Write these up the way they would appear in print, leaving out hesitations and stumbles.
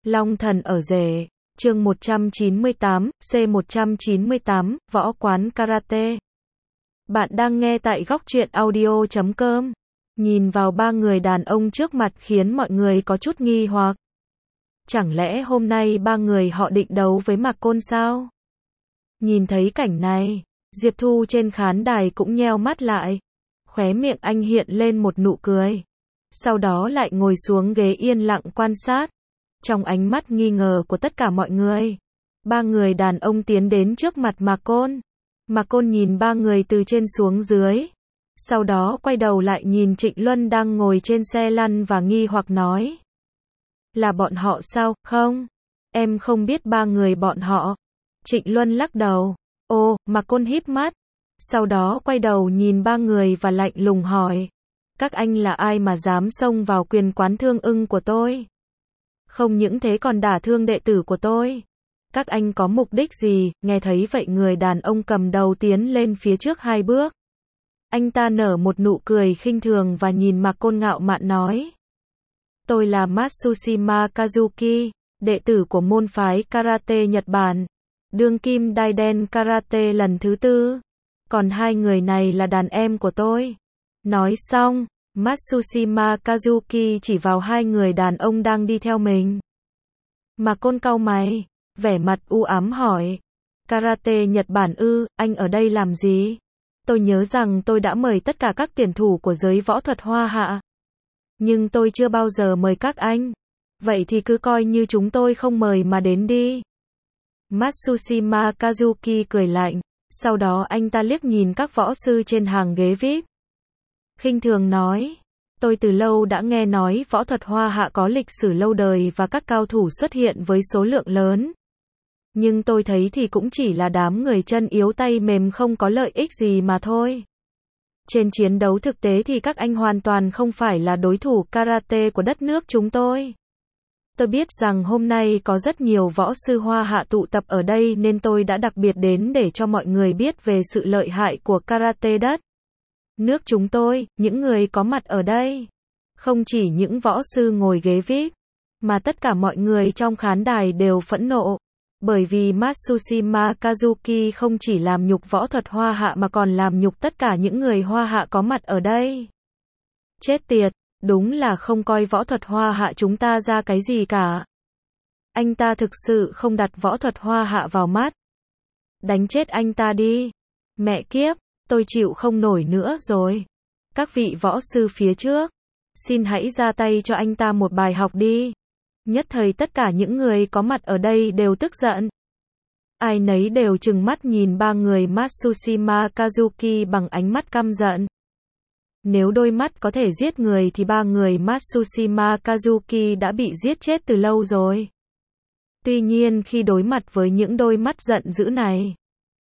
Long thần ở rể, chương 198, C198, võ quán karate. Bạn đang nghe tại góc truyện audio.com. Nhìn vào ba người đàn ông trước mặt khiến mọi người có chút nghi hoặc. Chẳng lẽ hôm nay ba người họ định đấu với Mạc Côn sao? Nhìn thấy cảnh này, Diệp Thu trên khán đài cũng nheo mắt lại. Khóe miệng anh hiện lên một nụ cười. Sau đó lại ngồi xuống ghế yên lặng quan sát. Trong ánh mắt nghi ngờ của tất cả mọi người, ba người đàn ông tiến đến trước mặt Mạc Côn. Mạc Côn nhìn ba người từ trên xuống dưới. Sau đó quay đầu lại nhìn Trịnh Luân đang ngồi trên xe lăn và nghi hoặc nói. Là bọn họ sao? Không, em không biết ba người bọn họ. Trịnh Luân lắc đầu. Ồ, Mạc Côn híp mắt. Sau đó quay đầu nhìn ba người và lạnh lùng hỏi. Các anh là ai mà dám xông vào quyền quán Thương Ưng của tôi? Không những thế còn đả thương đệ tử của tôi. Các anh có mục đích gì? Nghe thấy vậy người đàn ông cầm đầu tiến lên phía trước 2 bước. Anh ta nở một nụ cười khinh thường và nhìn Mạc Côn ngạo mạn nói. Tôi là Matsushima Kazuki, đệ tử của môn phái karate Nhật Bản. Đương kim Daiden karate lần thứ 4. Còn 2 người này là đàn em của tôi. Nói xong, Matsushima Kazuki chỉ vào 2 người đàn ông đang đi theo mình. Mạc Côn cau mày, vẻ mặt u ám hỏi. Karate Nhật Bản ư, anh ở đây làm gì? Tôi nhớ rằng tôi đã mời tất cả các tuyển thủ của giới võ thuật Hoa Hạ. Nhưng tôi chưa bao giờ mời các anh. Vậy thì cứ coi như chúng tôi không mời mà đến đi. Matsushima Kazuki cười lạnh. Sau đó anh ta liếc nhìn các võ sư trên hàng ghế VIP. Khinh thường nói. Tôi từ lâu đã nghe nói võ thuật Hoa Hạ có lịch sử lâu đời và các cao thủ xuất hiện với số lượng lớn. Nhưng tôi thấy thì cũng chỉ là đám người chân yếu tay mềm không có lợi ích gì mà thôi. Trên chiến đấu thực tế thì các anh hoàn toàn không phải là đối thủ karate của đất nước chúng tôi. Tôi biết rằng hôm nay có rất nhiều võ sư Hoa Hạ tụ tập ở đây nên tôi đã đặc biệt đến để cho mọi người biết về sự lợi hại của karate đất nước chúng tôi. Những người có mặt ở đây, không chỉ những võ sư ngồi ghế VIP, mà tất cả mọi người trong khán đài đều phẫn nộ. Bởi vì Matsushima Kazuki không chỉ làm nhục võ thuật Hoa Hạ mà còn làm nhục tất cả những người Hoa Hạ có mặt ở đây. Chết tiệt, đúng là không coi võ thuật Hoa Hạ chúng ta ra cái gì cả. Anh ta thực sự không đặt võ thuật Hoa Hạ vào mắt. Đánh chết anh ta đi. Mẹ kiếp, tôi chịu không nổi nữa rồi. Các vị võ sư phía trước, xin hãy ra tay cho anh ta một bài học đi. Nhất thời tất cả những người có mặt ở đây đều tức giận. Ai nấy đều trừng mắt nhìn ba người Matsushima Kazuki bằng ánh mắt căm giận. Nếu đôi mắt có thể giết người thì ba người Matsushima Kazuki đã bị giết chết từ lâu rồi. Tuy nhiên khi đối mặt với những đôi mắt giận dữ này,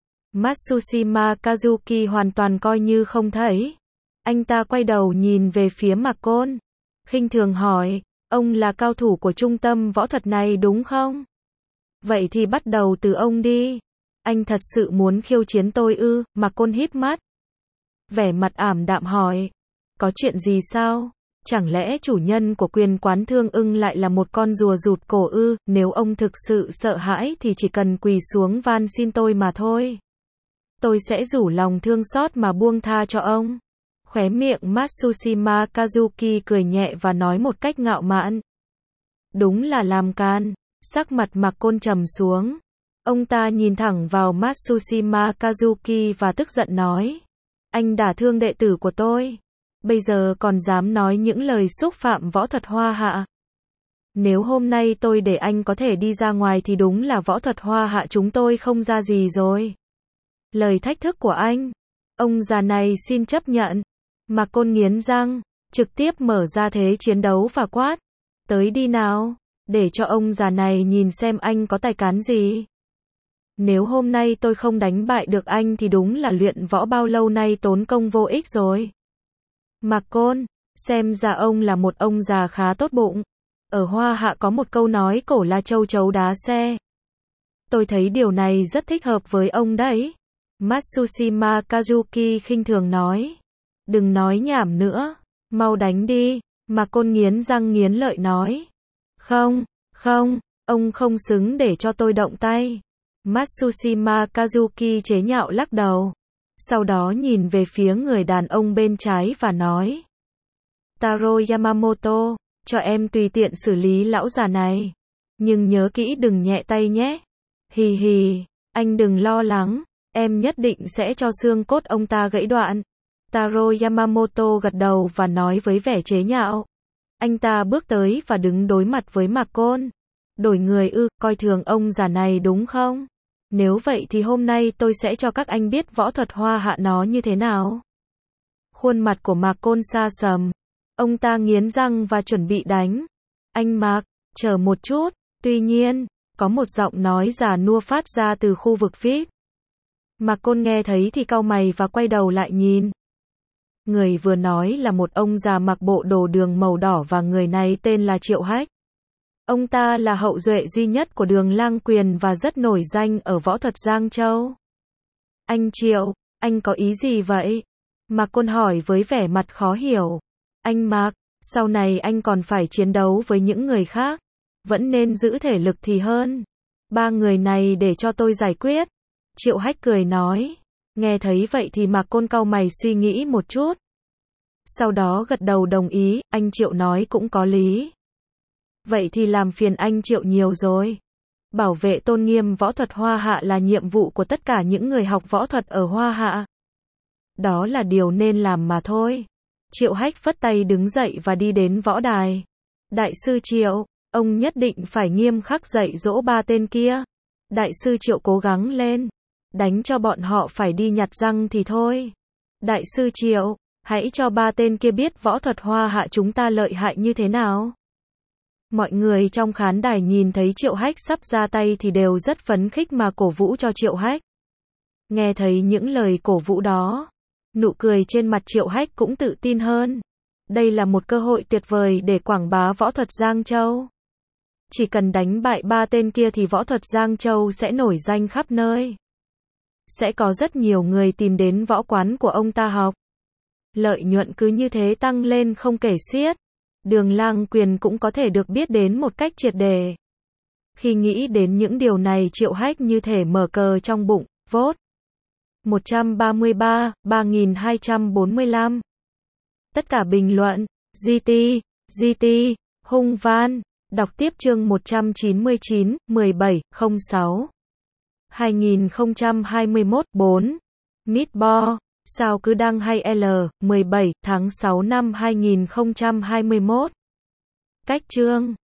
Matsushima Kazuki hoàn toàn coi như không thấy. Anh ta quay đầu nhìn về phía Mạc Côn, khinh thường hỏi. Ông là cao thủ của trung tâm võ thuật này đúng không? Vậy thì bắt đầu từ ông đi. Anh thật sự muốn khiêu chiến tôi ư? Mạc Côn híp mắt, vẻ mặt ảm đạm hỏi. Có chuyện gì sao? Chẳng lẽ chủ nhân của quyền quán Thương Ưng lại là một con rùa rụt cổ ư? Nếu ông thực sự sợ hãi thì chỉ cần quỳ xuống van xin tôi mà thôi. Tôi sẽ rủ lòng thương xót mà buông tha cho ông. Khóe miệng Matsushima Kazuki cười nhẹ và nói một cách ngạo mạn. Đúng là làm can. Sắc mặt Mạc Côn trầm xuống. Ông ta nhìn thẳng vào Matsushima Kazuki và tức giận nói. Anh đả thương đệ tử của tôi. Bây giờ còn dám nói những lời xúc phạm võ thuật Hoa Hạ. Nếu hôm nay tôi để anh có thể đi ra ngoài thì đúng là võ thuật Hoa Hạ chúng tôi không ra gì rồi. Lời thách thức của anh, ông già này xin chấp nhận. Mạc Côn nghiến răng, trực tiếp mở ra thế chiến đấu và quát. Tới đi nào, để cho ông già này nhìn xem anh có tài cán gì. Nếu hôm nay tôi không đánh bại được anh thì đúng là luyện võ bao lâu nay tốn công vô ích rồi. Mạc Côn, xem ra ông là một ông già khá tốt bụng. Ở Hoa Hạ có một câu nói cổ là châu chấu đá xe. Tôi thấy điều này rất thích hợp với ông đấy. Matsushima Kazuki khinh thường nói. Đừng nói nhảm nữa, mau đánh đi. Mạc Côn nghiến răng nghiến lợi nói. Không, Ông không xứng để cho tôi động tay. Matsushima Kazuki chế nhạo lắc đầu. Sau đó nhìn về phía người đàn ông bên trái và nói. Taro Yamamoto, cho em tùy tiện xử lý lão già này. Nhưng nhớ kỹ đừng nhẹ tay nhé. Hì hì, anh đừng lo lắng, em nhất định sẽ cho xương cốt ông ta gãy đoạn. Taro Yamamoto gật đầu và nói với vẻ chế nhạo. Anh ta bước tới và đứng đối mặt với Mạc Côn. Đổi người ư, coi thường ông già này đúng không? Nếu vậy thì hôm nay tôi sẽ cho các anh biết võ thuật Hoa Hạ nó như thế nào. Khuôn mặt của Mạc Côn sa sầm. Ông ta nghiến răng và chuẩn bị đánh. Anh Mạc, chờ một chút. Tuy nhiên, có một giọng nói già nua phát ra từ khu vực VIP. Mạc Côn nghe thấy thì cau mày và quay đầu lại nhìn. Người vừa nói là một ông già mặc bộ đồ đường màu đỏ và người này tên là Triệu Hách. Ông ta là hậu duệ duy nhất của Đường Lang Quyền và rất nổi danh ở võ thuật Giang Châu. Anh Triệu, anh có ý gì vậy? Mạc Côn hỏi với vẻ mặt khó hiểu. Anh Mạc, sau này anh còn phải chiến đấu với những người khác. Vẫn nên giữ thể lực thì hơn. 3 người này để cho tôi giải quyết. Triệu Hách cười nói. Nghe thấy vậy thì Mạc Côn cau mày suy nghĩ một chút. Sau đó gật đầu đồng ý, anh Triệu nói cũng có lý. Vậy thì làm phiền anh Triệu nhiều rồi. Bảo vệ tôn nghiêm võ thuật Hoa Hạ là nhiệm vụ của tất cả những người học võ thuật ở Hoa Hạ. Đó là điều nên làm mà thôi. Triệu Hách phất tay đứng dậy và đi đến võ đài. Đại sư Triệu, ông nhất định phải nghiêm khắc dạy dỗ 3 tên kia. Đại sư Triệu cố gắng lên. Đánh cho bọn họ phải đi nhặt răng thì thôi. Đại sư Triệu, hãy cho 3 tên kia biết võ thuật Hoa Hạ chúng ta lợi hại như thế nào. Mọi người trong khán đài nhìn thấy Triệu Hách sắp ra tay thì đều rất phấn khích mà cổ vũ cho Triệu Hách. Nghe thấy những lời cổ vũ đó, nụ cười trên mặt Triệu Hách cũng tự tin hơn. Đây là một cơ hội tuyệt vời để quảng bá võ thuật Giang Châu. Chỉ cần đánh bại 3 tên kia thì võ thuật Giang Châu sẽ nổi danh khắp nơi. Sẽ có rất nhiều người tìm đến võ quán của ông ta học. Lợi nhuận cứ như thế tăng lên không kể xiết. Đường Lang Quyền cũng có thể được biết đến một cách triệt để. Khi nghĩ đến những điều này Triệu Hách như thể mở cờ trong bụng, vote 133, 3245. Tất cả bình luận, GT, Hung Van, đọc tiếp chương 199, 1706. 2021, 4. Meatball, sao cứ đăng hay L, 17 tháng 6 năm 2021. Cách chương